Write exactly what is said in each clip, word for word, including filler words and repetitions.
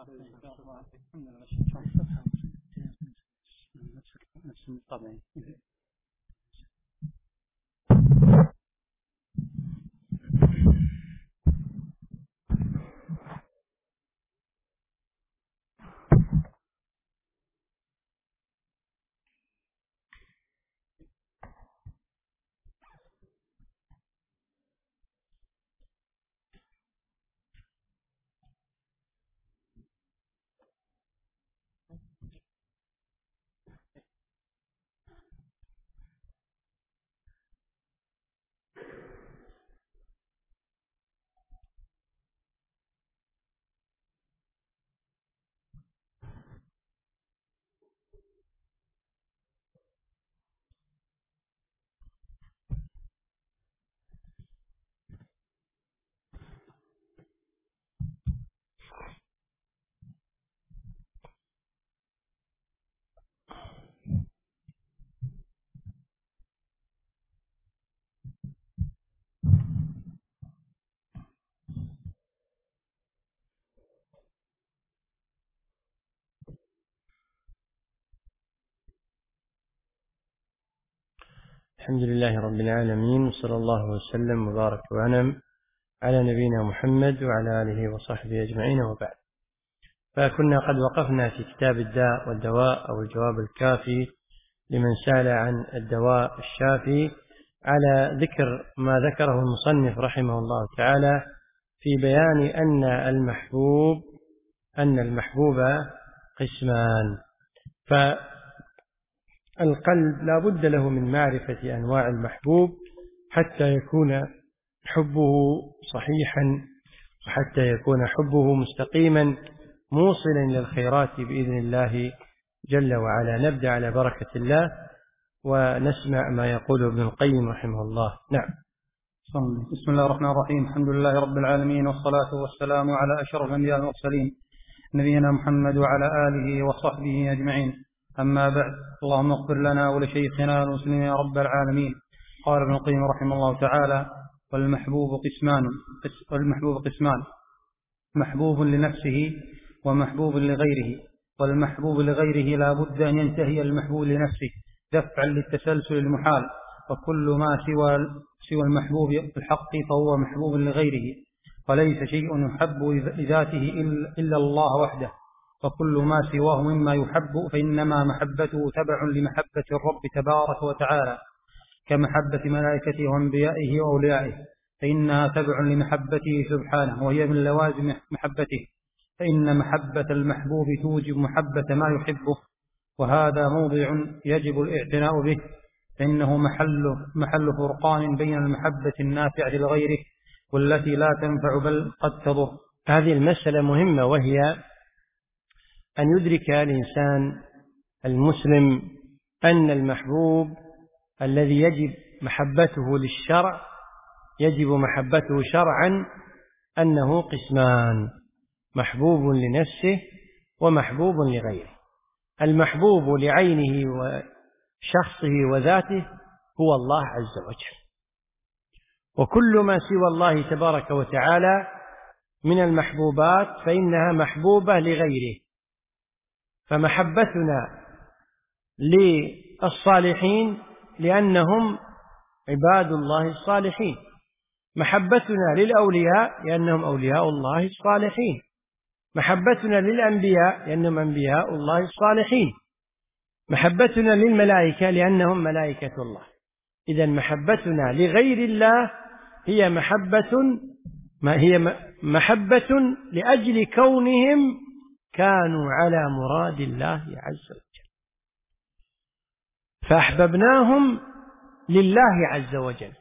الحمد لله رب العالمين، وصلى الله وسلم وبارك وأنعم على نبينا محمد وعلى آله وصحبه أجمعين، وبعد. فكنا قد وقفنا في كتاب الداء والدواء أو الجواب الكافي لمن سأل عن الدواء الشافي على ذكر ما ذكره المصنف رحمه الله تعالى في بيان أن المحبوب أن المحبوب قسمان. فالقلب لا بد له من معرفة أنواع المحبوب حتى يكون حبه صحيحا، وحتى يكون حبه مستقيما موصلا إلى الخيرات بإذن الله جل وعلا. نبدأ على بركة الله ونسمع ما يقول ابن القيم رحمه الله. نعم. بسم الله الرحمن الرحيم. الحمد لله رب العالمين، والصلاة والسلام على أشرف الأنبياء والمرسلين نبينا محمد وعلى آله وصحبه أجمعين. أما بعد، اللهم اغفر لنا ولشيخنا المسلمين يا رب العالمين. قال ابن القيم رحمه الله تعالى: والمحبوب قسمان والمحبوب قسمان محبوب لنفسه ومحبوب لغيره. والمحبوب لغيره لا بد أن ينتهي المحبوب لنفسه دفعا للتسلسل المحال، وكل ما سوى سوى المحبوب الحق فهو محبوب لغيره، وليس شيء يحب لذاته إلا الله وحده، وكل ما سواه مما يحب فإنما محبته تبع لمحبة الرب تبارك وتعالى، كمحبة ملائكته وأنبيائه وأوليائه، فإنها تبع لمحبته سبحانه، وهي من لوازم محبته، فإن محبة المحبوب توجب محبة ما يحبه، وهذا موضع يجب الاعتناء به، فإنه محل, محل فرقان بين المحبة النافعة لغيره والتي لا تنفع بل قد تضر. هذه المسألة مهمة، وهي أن يدرك الإنسان المسلم أن المحبوب الذي يجب محبته للشرع يجب محبته شرعا أنه قسمان: محبوب لنفسه ومحبوب لغيره. المحبوب لعينه وشخصه وذاته هو الله عز وجل، وكل ما سوى الله تبارك وتعالى من المحبوبات فإنها محبوبة لغيره. فمحبتنا للصالحين لأنهم عباد الله الصالحين، محبتنا للأولياء لأنهم أولياء الله الصالحين، محبتنا للأنبياء لأنهم أنبياء الله الصالحين، محبتنا للملائكة لأنهم ملائكة الله. إذن محبتنا لغير الله هي محبة ما هي محبة لأجل كونهم كانوا على مراد الله عز وجل، فأحببناهم لله عز وجل.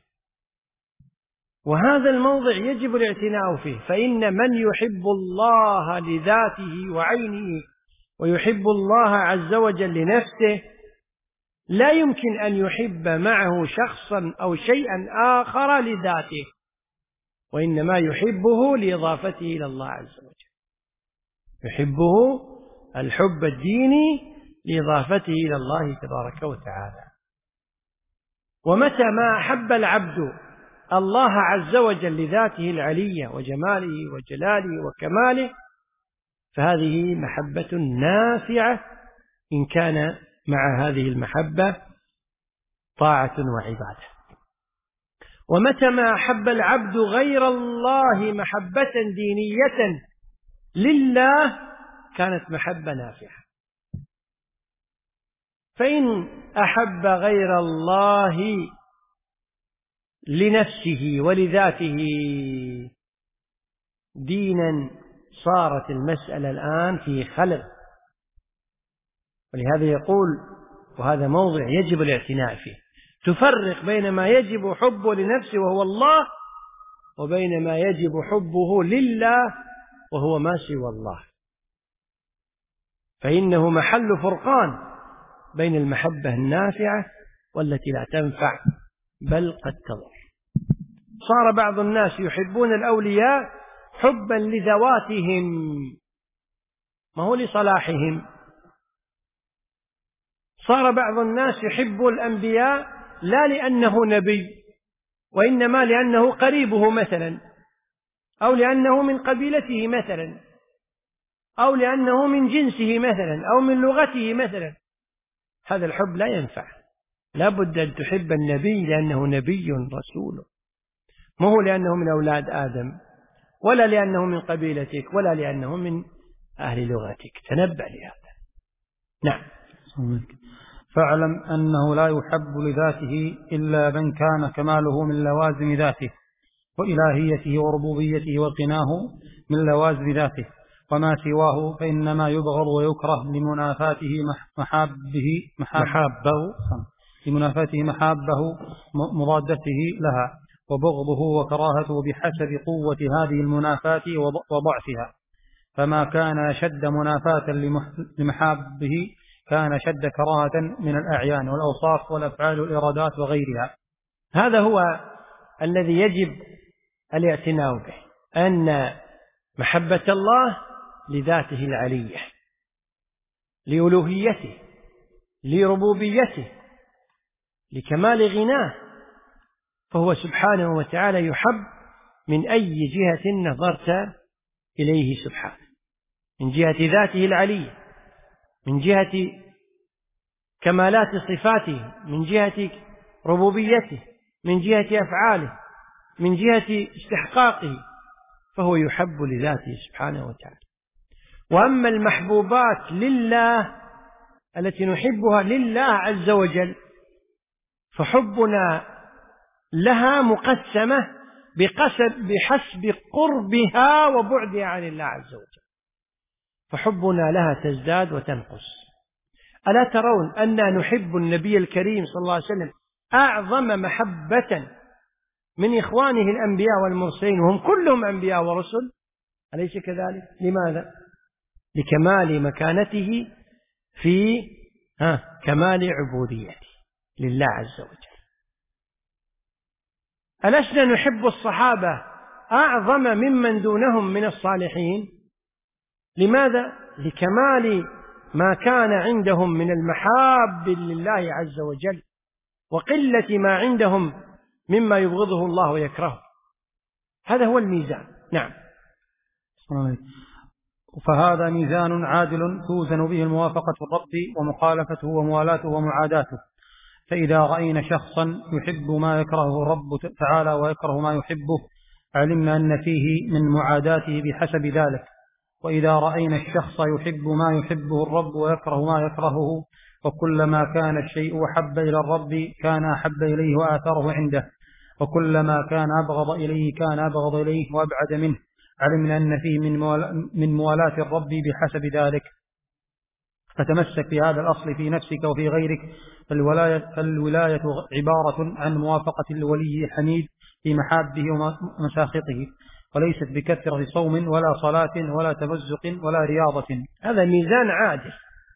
وهذا الموضع يجب الاعتناء فيه، فإن من يحب الله لذاته وعينه ويحب الله عز وجل لنفسه لا يمكن أن يحب معه شخصا أو شيئا آخر لذاته، وإنما يحبه لإضافته إلى الله عز وجل، يحبه الحب الديني لإضافته إلى الله تبارك وتعالى. ومتى ما أحب العبد الله عز وجل لذاته العلية وجماله وجلاله وكماله فهذه محبة نافعة إن كان مع هذه المحبة طاعة وعبادة. ومتى ما أحب العبد غير الله محبة دينية لله كانت محبة نافعة. فإن أحب غير الله لنفسه ولذاته دينا صارت المسألة الآن في خلل. ولهذا يقول، وهذا موضع يجب الاعتناء فيه، تفرق بين ما يجب حبه لنفسه وهو الله، وبين ما يجب حبه لله وهو ما سوى الله، فإنه محل فرقان بين المحبة النافعة والتي لا تنفع بل قد تضر. صار بعض الناس يحبون الأولياء حبا لذواتهم، ما هو لصلاحهم. صار بعض الناس يحب الأنبياء لا لأنه نبي، وإنما لأنه قريبه مثلا، أو لأنه من قبيلته مثلا، أو لأنه من جنسه مثلا، أو من لغته مثلا. هذا الحب لا ينفع. لا بد أن تحب النبي لأنه نبي رسول، ما هو لأنه من أولاد آدم، ولا لأنه من قبيلتك، ولا لأنه من أهل لغتك. تنبأ لهذا. نعم. فاعلم أنه لا يحب لذاته إلا من كان كماله من لوازم ذاته، وإلهيته وربوبيته وقناه من لوازم ذاته، وما سواه فإنما يبغض ويكره لمنافاته محابه محابه لمنافاته محابه مضادته لها، وبغضه وكراهته بحسب قوة هذه المنافاة وضعفها. فما كان أشد منافاة لمحابه كان شد كراهة من الأعيان والأوصاف والأفعال والإرادات وغيرها. هذا هو الذي يجب الاعتناء به، أن محبة الله لذاته العلية، لألوهيته، لربوبيته، لكمال غناه، فهو سبحانه وتعالى يحب من أي جهة نظرت إليه سبحانه، من جهة ذاته العلية، من جهة كمالات صفاته، من جهة ربوبيته، من جهة أفعاله، من جهة استحقاقه، فهو يحب لذاته سبحانه وتعالى. وأما المحبوبات لله التي نحبها لله عز وجل فحبنا لها مقسمة بحسب قربها وبعدها عن الله عز وجل، فحبنا لها تزداد وتنقص. ألا ترون أننا نحب النبي الكريم صلى الله عليه وسلم أعظم محبة من إخوانه الأنبياء والمرسلين، وهم كلهم أنبياء ورسل، أليس كذلك؟ لماذا؟ لكمال مكانته في ها كمال عبوديته لله عز وجل. ألسنا نحب الصحابة أعظم ممن دونهم من الصالحين؟ لماذا؟ لكمال ما كان عندهم من المحاب لله عز وجل، وقلة ما عندهم مما يبغضه الله ويكرهه. هذا هو الميزان. نعم. فهذا ميزان عادل توزن به الموافقة الرب ومخالفته وموالاته ومعاداته. فإذا رأينا شخصا يحب ما يكرهه الرب تعالى ويكره ما يحبه علمنا أن فيه من معاداته بحسب ذلك. وإذا رأينا الشخص يحب ما يحبه الرب ويكره ما يكرهه، وكلما كان الشيء أحب إلى الرب كان أحب إليه وآثره عنده، وكلما كان أبغض إليه كان أبغض إليه وأبعد منه، علمنا أن فيه من موالاة الرب بحسب ذلك. فتمسك بهذا الأصل في نفسك وفي غيرك. الولاية, الولاية عبارة عن موافقة الولي حميد في محابه ومساخطه، وليست بكثرة صوم ولا صلاة ولا تمزق ولا رياضة. هذا ميزان عادل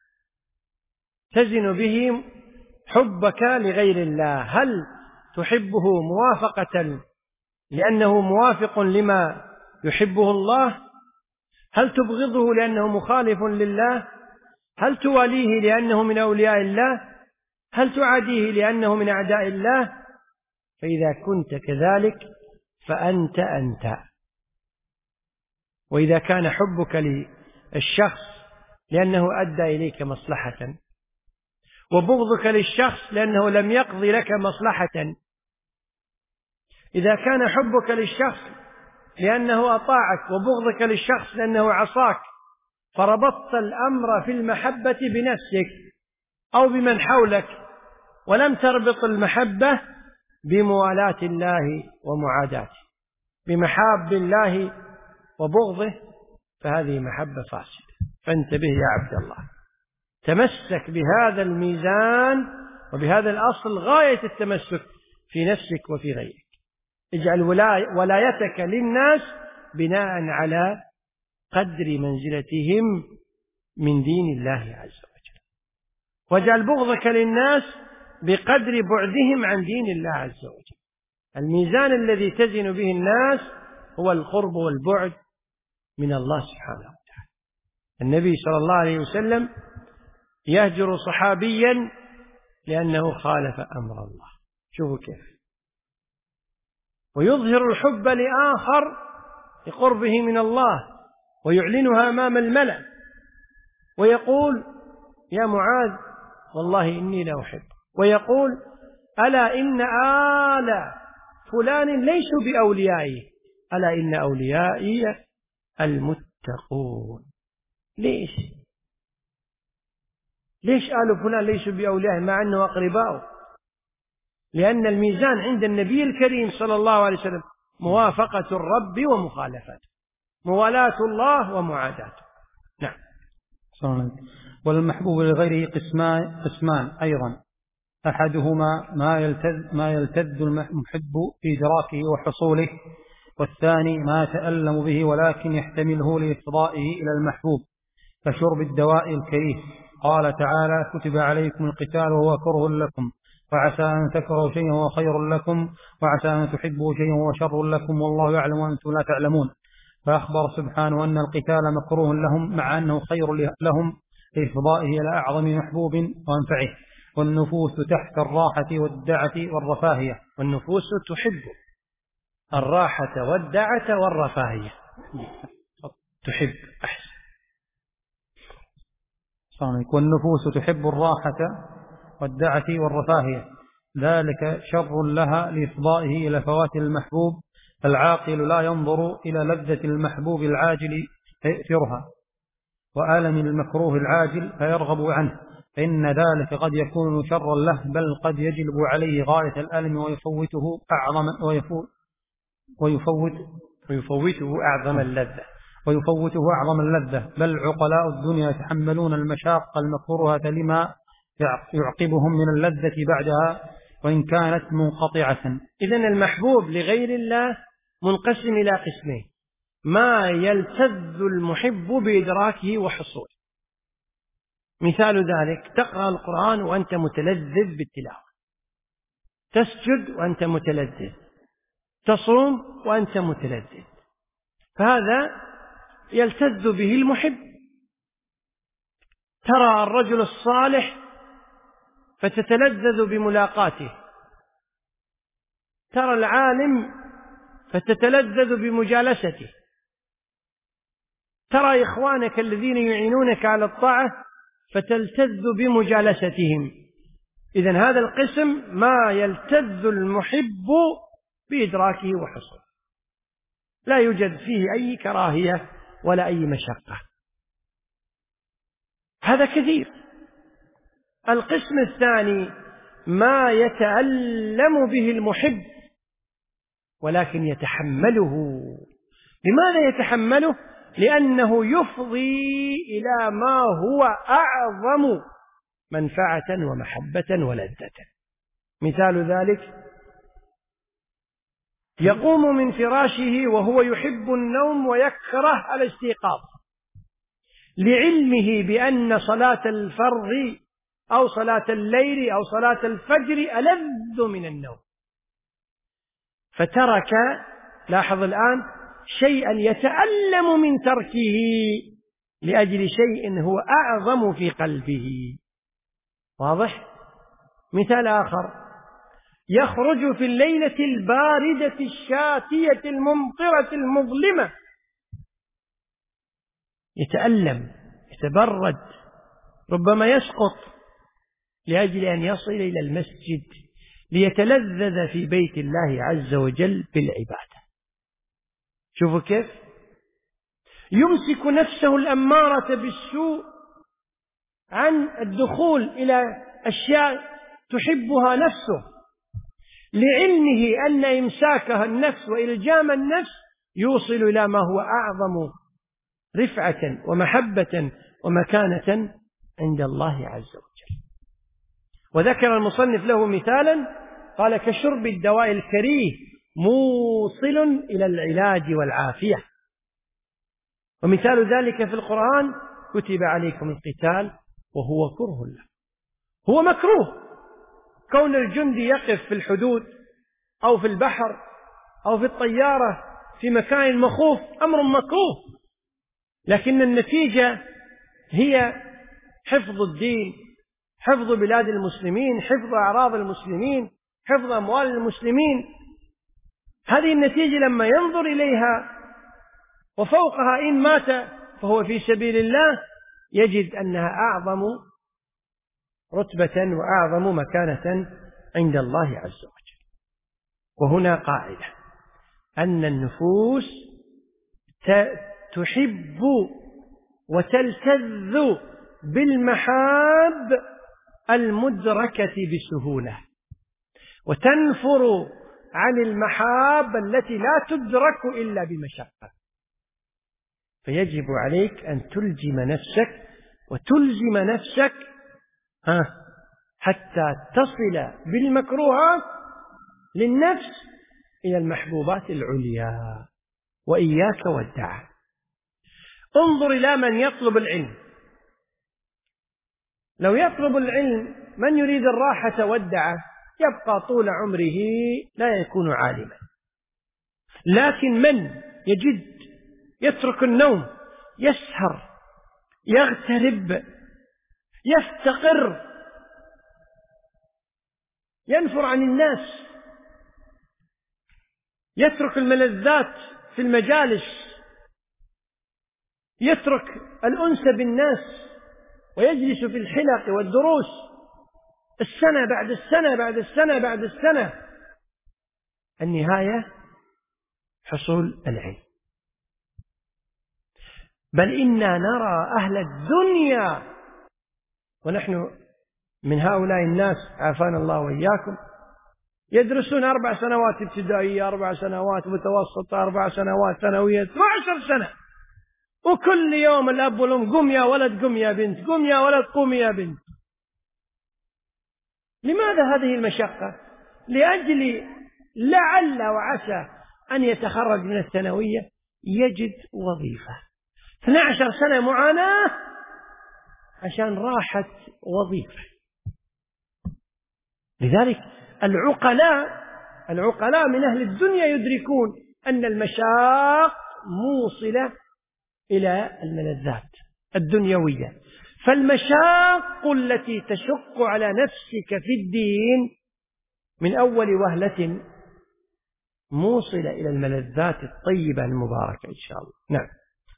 تزن به حبك لغير الله. هل تحبه موافقة لأنه موافق لما يحبه الله؟ هل تبغضه لأنه مخالف لله؟ هل تواليه لأنه من أولياء الله؟ هل تعاديه لأنه من أعداء الله؟ فإذا كنت كذلك فأنت أنت. وإذا كان حبك الشخص لأنه أدى إليك مصلحة، وبغضك للشخص لأنه لم يقضي لك مصلحة. إذا كان حبك للشخص لأنه أطاعك وبغضك للشخص لأنه عصاك، فربطت الأمر في المحبة بنفسك أو بمن حولك، ولم تربط المحبة بموالاة الله ومعاداته، بمحاب الله وبغضه، فهذه محبة فاسدة. فانتبه يا عبد الله، تمسك بهذا الميزان وبهذا الأصل غاية التمسك في نفسك وفي غيرك. اجعل ولايتك للناس بناء على قدر منزلتهم من دين الله عز وجل، واجعل بغضك للناس بقدر بعدهم عن دين الله عز وجل. الميزان الذي تزن به الناس هو القرب والبعد من الله سبحانه وتعالى. النبي صلى الله عليه وسلم يهجر صحابيا لأنه خالف أمر الله، شوفوا كيف، ويظهر الحب لآخر لقربه من الله ويعلنها أمام الملأ، ويقول يا معاذ والله إني لا أحب، ويقول ألا إن آل فلان ليسوا بأوليائي، ألا إن أوليائي المتقون. ليش ليش آل فلان ليسوا بأوليائي مع أنه أقرباؤه؟ لأن الميزان عند النبي الكريم صلى الله عليه وسلم موافقة الرب ومخالفته، موالاة الله ومعاداته. نعم. والمحبوب لغيره قسمان قسمان أيضا، أحدهما ما يلتذ, ما يلتذ المحب في إدراكه وحصوله، والثاني ما يتألم به ولكن يحتمله لإفضائه إلى المحبوب، كشرب الدواء الكريه. قال تعالى كتب عليكم القتال وهو كره لكم، وعسى أن تكرهوا شيئا وهو خير لكم، وعسى أن تحبوا شيئا وهو شر لكم، والله يعلم وأنتم لا تعلمون. فأخبر سبحانه أن القتال مكروه لهم مع أنه خير لهم لإفضائه إلى أعظم محبوب وأنفعه. والنفوس تحت الراحة والدعة والرفاهية، والنفوس تحب الراحة والدعة والرفاهية، تحب أحسن. والنفوس تحب الراحة والدعة والرفاهية، ذلك شر لها لإفضائه إلى فوات المحبوب. العاقل لا ينظر إلى لذة المحبوب العاجل فيؤثرها، وآلم المكروه العاجل فيرغب عنه، فإن ذلك قد يكون شرا له، بل قد يجلب عليه غاية الألم ويفوته أعظم ويفوت ويفوت ويفوته أعظم اللذة ويفوته أعظم اللذة بل عقلاء الدنيا يتحملون المشاق المكروهة لما يعقبهم من اللذة بعدها وإن كانت منقطعة. إذن المحبوب لغير الله منقسم إلى قسمين: ما يلتذ المحب بإدراكه وحصوله. مثال ذلك: تقرأ القرآن وأنت متلذذ بالتلاوة، تسجد وأنت متلذذ، تصوم وأنت متلذذ، فهذا يلتذ به المحب. ترى الرجل الصالح فتتلذذ بملاقاته، ترى العالم فتتلذذ بمجالسته، ترى إخوانك الذين يعينونك على الطاعة فتلتذ بمجالستهم. إذن هذا القسم ما يلتذ المحب بإدراكه وحصوله، لا يوجد فيه أي كراهية ولا أي مشقة، هذا كثير. القسم الثاني ما يتألم به المحب ولكن يتحمله. لماذا يتحمله؟ لأنه يفضي إلى ما هو أعظم منفعة ومحبة ولذة. مثال ذلك: يقوم من فراشه وهو يحب النوم ويكره الاستيقاظ، لعلمه بأن صلاة الفرض أو صلاة الليل أو صلاة الفجر ألذ من النوم، فترك، لاحظ الآن، شيئا يتألم من تركه لأجل شيء هو أعظم في قلبه. واضح؟ مثال آخر: يخرج في الليلة الباردة الشاتية الممطرة المظلمة يتألم، يتبرد، ربما يسقط لأجل أن يصل إلى المسجد ليتلذذ في بيت الله عز وجل بالعبادة. شوفوا كيف يمسك نفسه الأمارة بالسوء عن الدخول إلى أشياء تحبها نفسه، لعلمه أن إمساكها النفس وإلجام النفس يوصل إلى ما هو أعظم رفعة ومحبة ومكانة عند الله عز وجل. وذكر المصنف له مثالا، قال: كشرب الدواء الكريه موصل إلى العلاج والعافية. ومثال ذلك في القرآن: كتب عليكم القتال وهو كره له. هو مكروه، كون الجندي يقف في الحدود أو في البحر أو في الطيارة في مكان مخوف أمر مكروه، لكن النتيجة هي حفظ الدين، حفظ بلاد المسلمين، حفظ أعراض المسلمين، حفظ أموال المسلمين. هذه النتيجة لما ينظر إليها، وفوقها إن مات فهو في سبيل الله، يجد أنها أعظم رتبة وأعظم مكانة عند الله عز وجل. وهنا قاعدة أن النفوس تحب وتلتذ بالمحاب المدركة بسهولة، وتنفر عن المحاب التي لا تدرك إلا بمشقة. فيجب عليك أن تلجم نفسك وتلزم نفسك ها حتى تصل بالمكروهات للنفس إلى المحبوبات العليا. وإياك والدعاء. انظر إلى من يطلب العلم. لو يطلب العلم من يريد الراحة والدعاء يبقى طول عمره لا يكون عالما، لكن من يجد يترك النوم، يسهر، يغترب، يفتقر، ينفر عن الناس، يترك الملذات في المجالس، يترك الأنس بالناس ويجلس في الحلق والدروس السنة بعد السنة بعد السنة بعد السنة، النهاية حصول العلم. بل إنا نرى أهل الدنيا، ونحن من هؤلاء الناس عافانا الله وإياكم، يدرسون أربع سنوات ابتدائية، أربع سنوات متوسطة، أربع سنوات ثانوية، عشر سنة، وكل يوم الأب والأم: قم يا ولد، قم يا بنت، قم يا ولد، قم يا بنت. لماذا هذه المشقة؟ لأجل لعل وعسى أن يتخرج من الثانوية يجد وظيفة. اثنتي عشرة سنة معاناة عشان راحة وظيفة. لذلك العقلاء العقلاء من أهل الدنيا يدركون أن المشاق موصلة إلى الملذات الدنيوية. فالمشاق التي تشق على نفسك في الدين من أول وهلة موصلة إلى الملذات الطيبة المباركة إن شاء الله. نعم.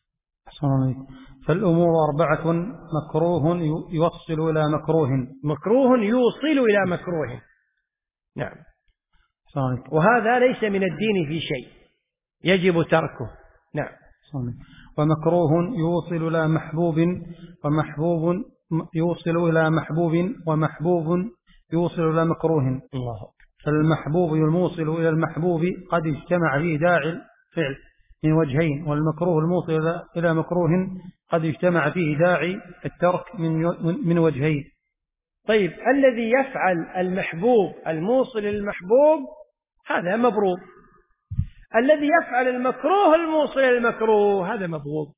فالأمور أربعة: مكروه يوصل إلى مكروه، مكروه يوصل إلى مكروه. نعم. وهذا ليس من الدين في شيء، يجب تركه. نعم. ومكروه يوصل إلى محبوب، ومحبوب يوصل إلى محبوب، ومحبوب يوصل إلى مكروه. الله. فالمحبوب الموصل إلى المحبوب قد اجتمع فيه داعي الفعل من وجهين، والمكروه الموصل إلى مكروه قد اجتمع فيه داعي الترك من وجهين. طيب، الذي يفعل المحبوب الموصل للمحبوب هذا مبروب، الذي يفعل المكروه الموصل للمكروه هذا مبغوض.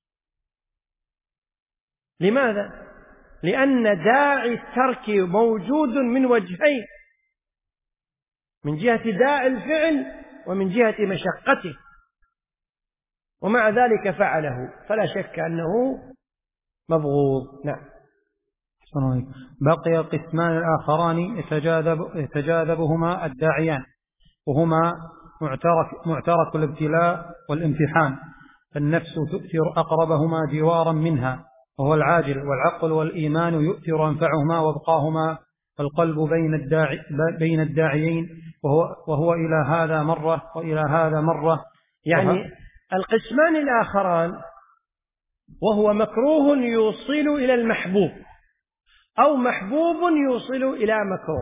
لماذا؟ لأن داعي الترك موجود من وجهين، من جهة داعي الفعل ومن جهة مشقته، ومع ذلك فعله، فلا شك أنه مبغوض. نعم. بقي القسمان الآخران يتجاذب يتجاذبهما الداعيان، وهما معترك, معترك الابتلاء والامتحان، فالنفس تؤثر أقربهما جوارا منها وهو العاجل، والعقل والإيمان يؤثر أنفعهما وابقاهما، فالقلب بين الداعي بين الداعيين، وهو, وهو إلى هذا مرة وإلى هذا مرة. يعني القسمان الآخران وهو مكروه يوصل إلى المحبوب أو محبوب يوصل إلى مكروه.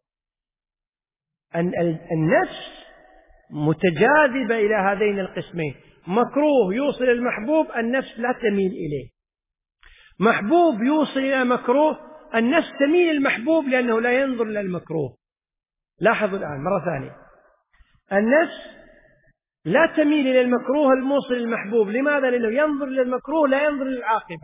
النفس متجاذبة إلى هذين القسمين، مكروه يوصل إلى المحبوب، النفس لا تميل إليه. محبوب يوصل إلى مكروه، النفس تميل المحبوب لأنه لا ينظر إلى المكروه. لاحظوا الآن مرة ثانية، النفس لا تميل إلى المكروه الموصل للمحبوب. لماذا؟ لأنه ينظر إلى المكروه لا ينظر للعاقبة.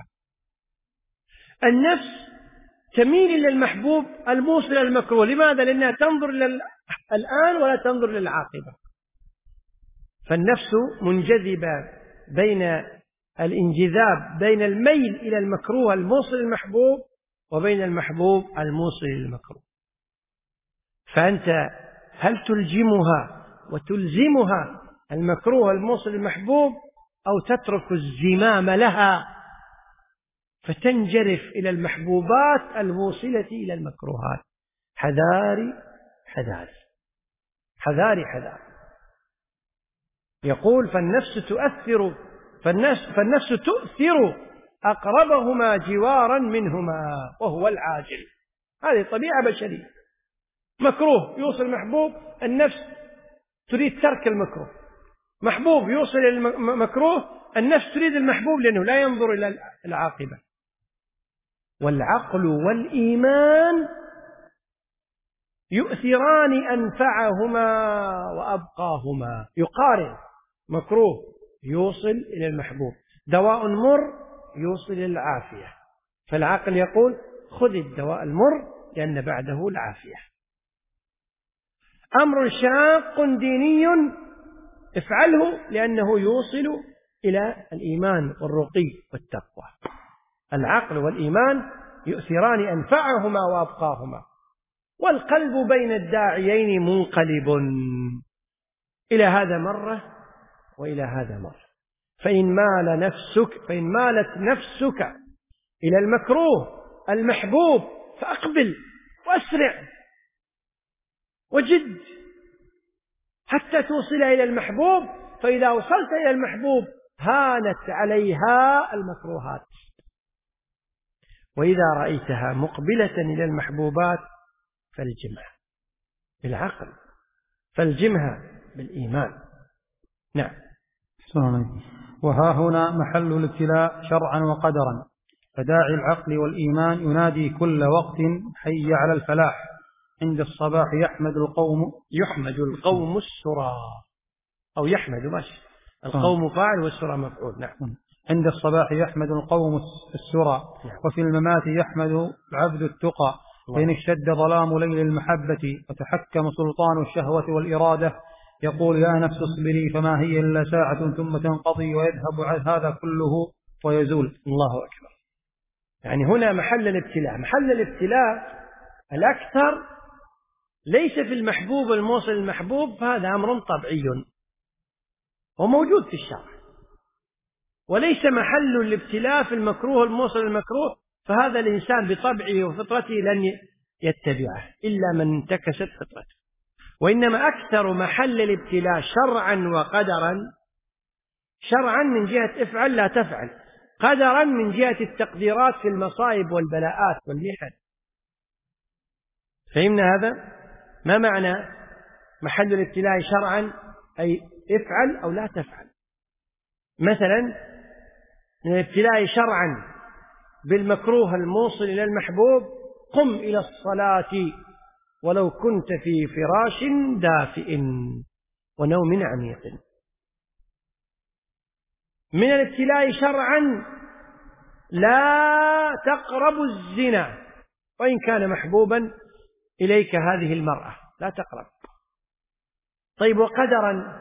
النفس تميل إلى المحبوب الموصل إلى المكروه. لماذا؟ لأنها تنظر إلى الآن ولا تنظر للعاقبة. فالنفس منجذبة بين الانجذاب بين الميل إلى المكروه الموصل للمحبوب وبين المحبوب الموصل للمكروه. فأنت هل تلجمها وتلزمها المكروه الموصل للمحبوب أو تترك الزمام لها فتنجرف إلى المحبوبات الموصلة إلى المكروهات؟ حذاري حذاري حذاري حذاري. يقول فالنفس تؤثر فالنفس, فالنفس تؤثر أقربهما جوارا منهما وهو العاجل. هذه طبيعة بشرية. مكروه يوصل المحبوب، النفس تريد ترك المكروه. محبوب يوصل المكروه، النفس تريد المحبوب لأنه لا ينظر إلى العاقبة. والعقل والإيمان يؤثران أنفعهما وأبقاهما. يقارن، مكروه يوصل إلى المحبوب، دواء مر يوصل إلى العافية، فالعقل يقول خذ الدواء المر لأن بعده العافية. أمر شاق ديني افعله لأنه يوصل إلى الإيمان والرقي والتقوى. العقل والإيمان يؤثران أنفعهما وأبقاهما. والقلب بين الداعيين منقلب إلى هذا مرة وإلى هذا مرة. فإن مال نفسك فإن مالت نفسك إلى المكروه المحبوب فأقبل وأسرع وجد حتى توصل إلى المحبوب، فإذا وصلت إلى المحبوب هانت عليها المكروهات. وإذا رأيتها مقبلة إلى المحبوبات فالجمها بالعقل، فالجمها بالإيمان. نعم. وها هنا محل الابتلاء شرعا وقدرا، فداعي العقل والإيمان ينادي كل وقت حي على الفلاح. عند الصباح يحمد القوم يحمد القوم السرى، أو يحمد ماشي، القوم فاعل والسرى مفعول. نعم. عند الصباح يحمد القوم السرى، وفي الممات يحمد العبد التقى. فإن اشتد ظلام ليل المحبة وتحكم سلطان الشهوة والإرادة يقول يا نفس اصبري فما هي إلا ساعة ثم تنقضي ويذهب عن هذا كله ويزول. الله أكبر. يعني هنا محل الابتلاء. محل الابتلاء الأكثر ليس في المحبوب الموصل المحبوب، فهذا أمر طبيعي وموجود في الشرع، وليس محل الابتلاء في المكروه الموصل المكروه، فهذا الإنسان بطبعه وفطرته لن يتبعه إلا من انتكست فطرته. وإنما أكثر محل الابتلاء شرعا وقدرا، شرعا من جهة افعل لا تفعل، قدرا من جهة التقديرات في المصائب والبلاءات والمحن. فهمنا هذا؟ ما معنى محل الابتلاء شرعا؟ أي افعل أو لا تفعل. مثلا من الابتلاء شرعا بالمكروه الموصل إلى المحبوب قم إلى الصلاة ولو كنت في فراش دافئ ونوم عميق. من الابتلاء شرعا لا تقرب الزنا وإن كان محبوبا إليك هذه المرأة، لا تقرب. طيب وقدرا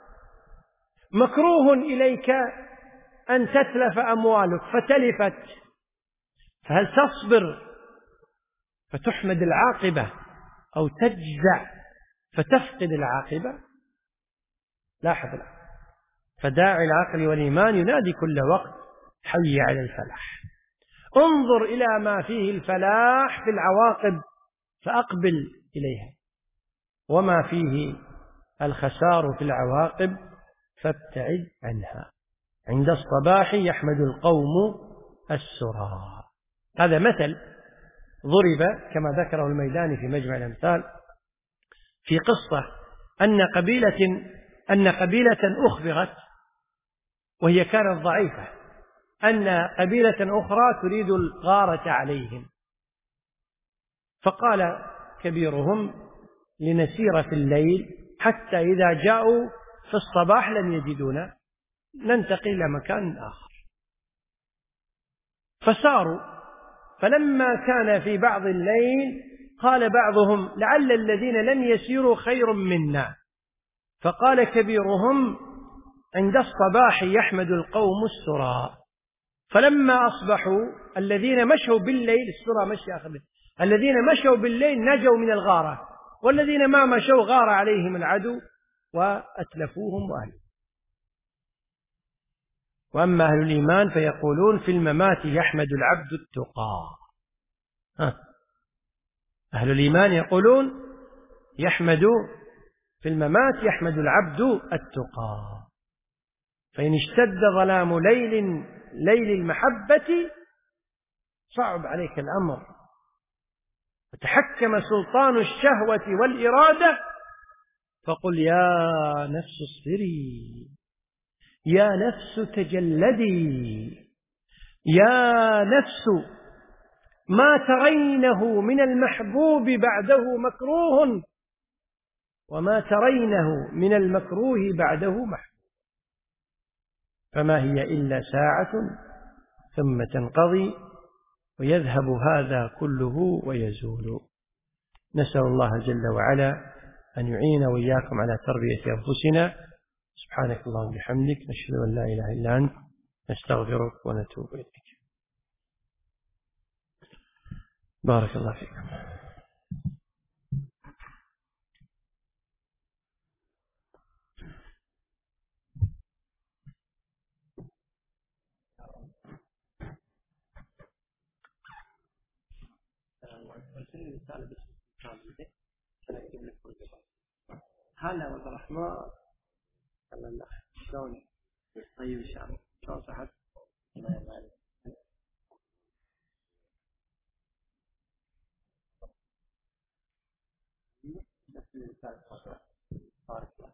مكروه إليك أن تتلف أموالك فتلفت، فهل تصبر فتحمد العاقبة أو تجزع فتفقد العاقبة؟ لاحظ الآن فداعي العقل والإيمان ينادي كل وقت حي على الفلاح. انظر إلى ما فيه الفلاح في العواقب فأقبل إليها، وما فيه الخسار في العواقب فابتعد عنها. عند الصباح يحمد القوم السرى. هذا مثل ضرب كما ذكره الميداني في مجمع الأمثال في قصة أن قبيلة أن قبيلة أخبرت وهي كانت ضعيفة أن قبيلة أخرى تريد الغارة عليهم، فقال كبيرهم لنسير في الليل حتى إذا جاءوا في الصباح لم يجدونا ننتقل إلى مكان آخر. فساروا، فلما كان في بعض الليل قال بعضهم لعل الذين لم يسيروا خير منا، فقال كبيرهم عند الصباح يحمد القوم السرى. فلما أصبحوا الذين مشوا بالليل، السرى مشي آخر، الذين مشوا بالليل نجوا من الغارة، والذين ما مشوا غار عليهم العدو وأتلفوهم وأهلهم. وأما أهل الإيمان فيقولون في الممات يحمد العبد التقى. ها. أهل الإيمان يقولون يحمد في الممات يحمد العبد التقى، فإن اشتد ظلام ليل ليل المحبة صعب عليك الأمر وتحكم سلطان الشهوة والإرادة فقل يا نفس اصبري، يا نفس تجلدي، يا نفس ما ترينه من المحبوب بعده مكروه وما ترينه من المكروه بعده محبوب، فما هي إلا ساعة ثم تنقضي ويذهب هذا كله ويزول. نسأل الله جل وعلا أن يعين وإياكم على تربية أنفسنا. سبحانك اللهم وبحمدك، نشهد أن لا إله إلا أنت، نستغفرك ونتوب إليك. بارك الله فيكم. هلا عبد الرحمن، هلا شلون؟ طيب إن شاء الله. شلون صحتك؟ الله يبارك. بارك الله.